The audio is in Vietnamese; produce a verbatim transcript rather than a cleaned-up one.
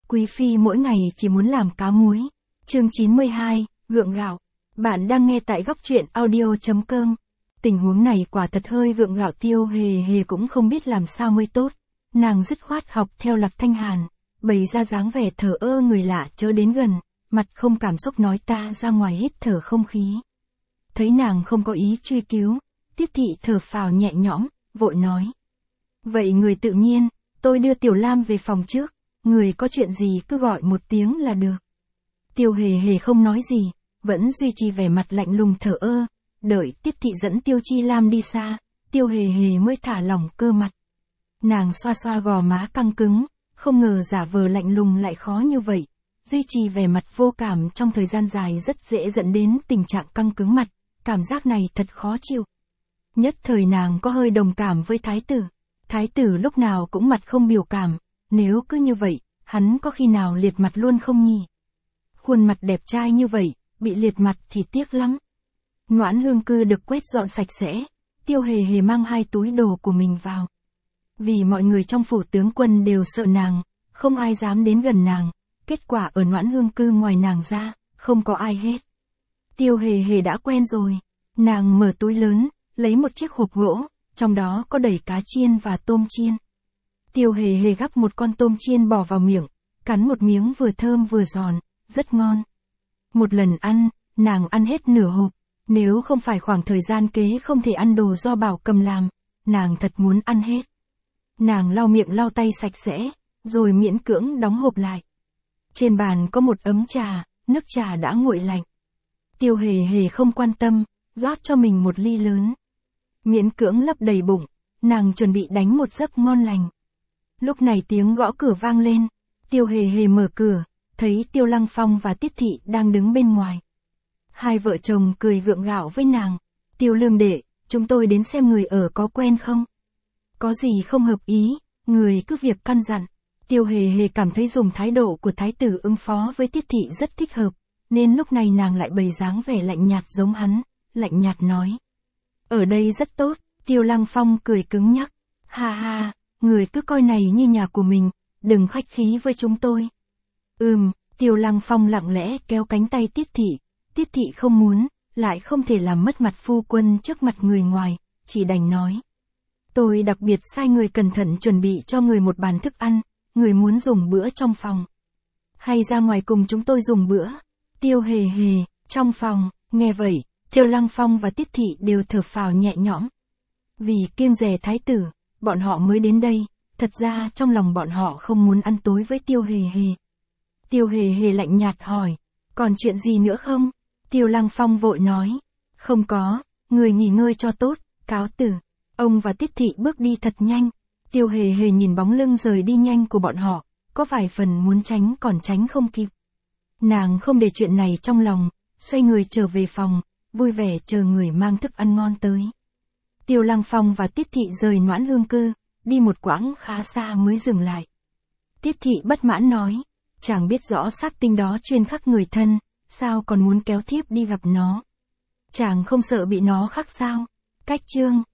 quý phi mỗi ngày chỉ muốn làm cá muối. Chương chín mươi hai, gượng gạo. Bạn đang nghe tại góc truyện audio chấm com. Tình huống này quả thật hơi gượng gạo, Tiêu Hề Hề cũng không biết làm sao mới tốt. Nàng dứt khoát học theo Lạc Thanh Hàn, bày ra dáng vẻ thờ ơ người lạ chớ đến gần, mặt không cảm xúc nói ta ra ngoài hít thở không khí. Thấy nàng không có ý truy cứu, Tiết Thị thở phào nhẹ nhõm, vội nói. Vậy người tự nhiên, tôi đưa Tiểu Lam về phòng trước, người có chuyện gì cứ gọi một tiếng là được. Tiêu Hề Hề không nói gì, vẫn duy trì vẻ mặt lạnh lùng thờ ơ, đợi Tiết Thị dẫn Tiêu Chi Lam đi xa, Tiêu Hề Hề mới thả lỏng cơ mặt. Nàng xoa xoa gò má căng cứng, không ngờ giả vờ lạnh lùng lại khó như vậy, duy trì vẻ mặt vô cảm trong thời gian dài rất dễ dẫn đến tình trạng căng cứng mặt, cảm giác này thật khó chịu. Nhất thời nàng có hơi đồng cảm với thái tử. Thái tử lúc nào cũng mặt không biểu cảm, nếu cứ như vậy, hắn có khi nào liệt mặt luôn không nhỉ? Khuôn mặt đẹp trai như vậy, bị liệt mặt thì tiếc lắm. Noãn Hương Cư được quét dọn sạch sẽ, Tiêu Hề Hề mang hai túi đồ của mình vào. Vì mọi người trong phủ tướng quân đều sợ nàng, không ai dám đến gần nàng, kết quả ở Noãn Hương Cư ngoài nàng ra, không có ai hết. Tiêu Hề Hề đã quen rồi, nàng mở túi lớn, lấy một chiếc hộp gỗ, trong đó có đầy cá chiên và tôm chiên. Tiêu Hề Hề gắp một con tôm chiên bỏ vào miệng, cắn một miếng vừa thơm vừa giòn, rất ngon. Một lần ăn, nàng ăn hết nửa hộp, nếu không phải khoảng thời gian kế không thể ăn đồ do Bảo Cầm làm, nàng thật muốn ăn hết. Nàng lau miệng lau tay sạch sẽ, rồi miễn cưỡng đóng hộp lại. Trên bàn có một ấm trà, nước trà đã nguội lạnh. Tiêu Hề Hề không quan tâm, rót cho mình một ly lớn. Miễn cưỡng lấp đầy bụng, nàng chuẩn bị đánh một giấc ngon lành. Lúc này tiếng gõ cửa vang lên, Tiêu Hề Hề mở cửa, thấy Tiêu Lăng Phong và Tiết Thị đang đứng bên ngoài. Hai vợ chồng cười gượng gạo với nàng. Tiêu Lương đệ, chúng tôi đến xem người ở có quen không? Có gì không hợp ý, người cứ việc căn dặn. Tiêu Hề Hề cảm thấy dùng thái độ của thái tử ứng phó với Tiết Thị rất thích hợp, nên lúc này nàng lại bày dáng vẻ lạnh nhạt giống hắn, lạnh nhạt nói. Ở đây rất tốt, Tiêu Lăng Phong cười cứng nhắc. Ha ha, người cứ coi này như nhà của mình, đừng khách khí với chúng tôi. Ừm, Tiêu Lăng Phong lặng lẽ kéo cánh tay Tiết Thị. Tiết Thị không muốn, lại không thể làm mất mặt phu quân trước mặt người ngoài, chỉ đành nói. Tôi đặc biệt sai người cẩn thận chuẩn bị cho người một bàn thức ăn, người muốn dùng bữa trong phòng. Hay ra ngoài cùng chúng tôi dùng bữa. Tiêu Hề Hề, trong phòng, nghe vậy, Tiêu Lăng Phong và Tiết Thị đều thở phào nhẹ nhõm. Vì kiêng dè thái tử, bọn họ mới đến đây, thật ra trong lòng bọn họ không muốn ăn tối với Tiêu Hề Hề. Tiêu Hề Hề lạnh nhạt hỏi, còn chuyện gì nữa không? Tiêu Lăng Phong vội nói, không có, người nghỉ ngơi cho tốt, cáo từ. Ông và Tiết Thị bước đi thật nhanh. Tiêu Hề Hề nhìn bóng lưng rời đi nhanh của bọn họ, có vài phần muốn tránh còn tránh không kịp. Nàng không để chuyện này trong lòng, xoay người trở về phòng, vui vẻ chờ người mang thức ăn ngon tới. Tiêu Lăng Phong và Tiết Thị rời Noãn Hương Cư, đi một quãng khá xa mới dừng lại. Tiết Thị bất mãn nói, chàng biết rõ sát tinh đó chuyên khắc người thân, sao còn muốn kéo thiếp đi gặp nó? Chàng không sợ bị nó khắc sao? Cách chương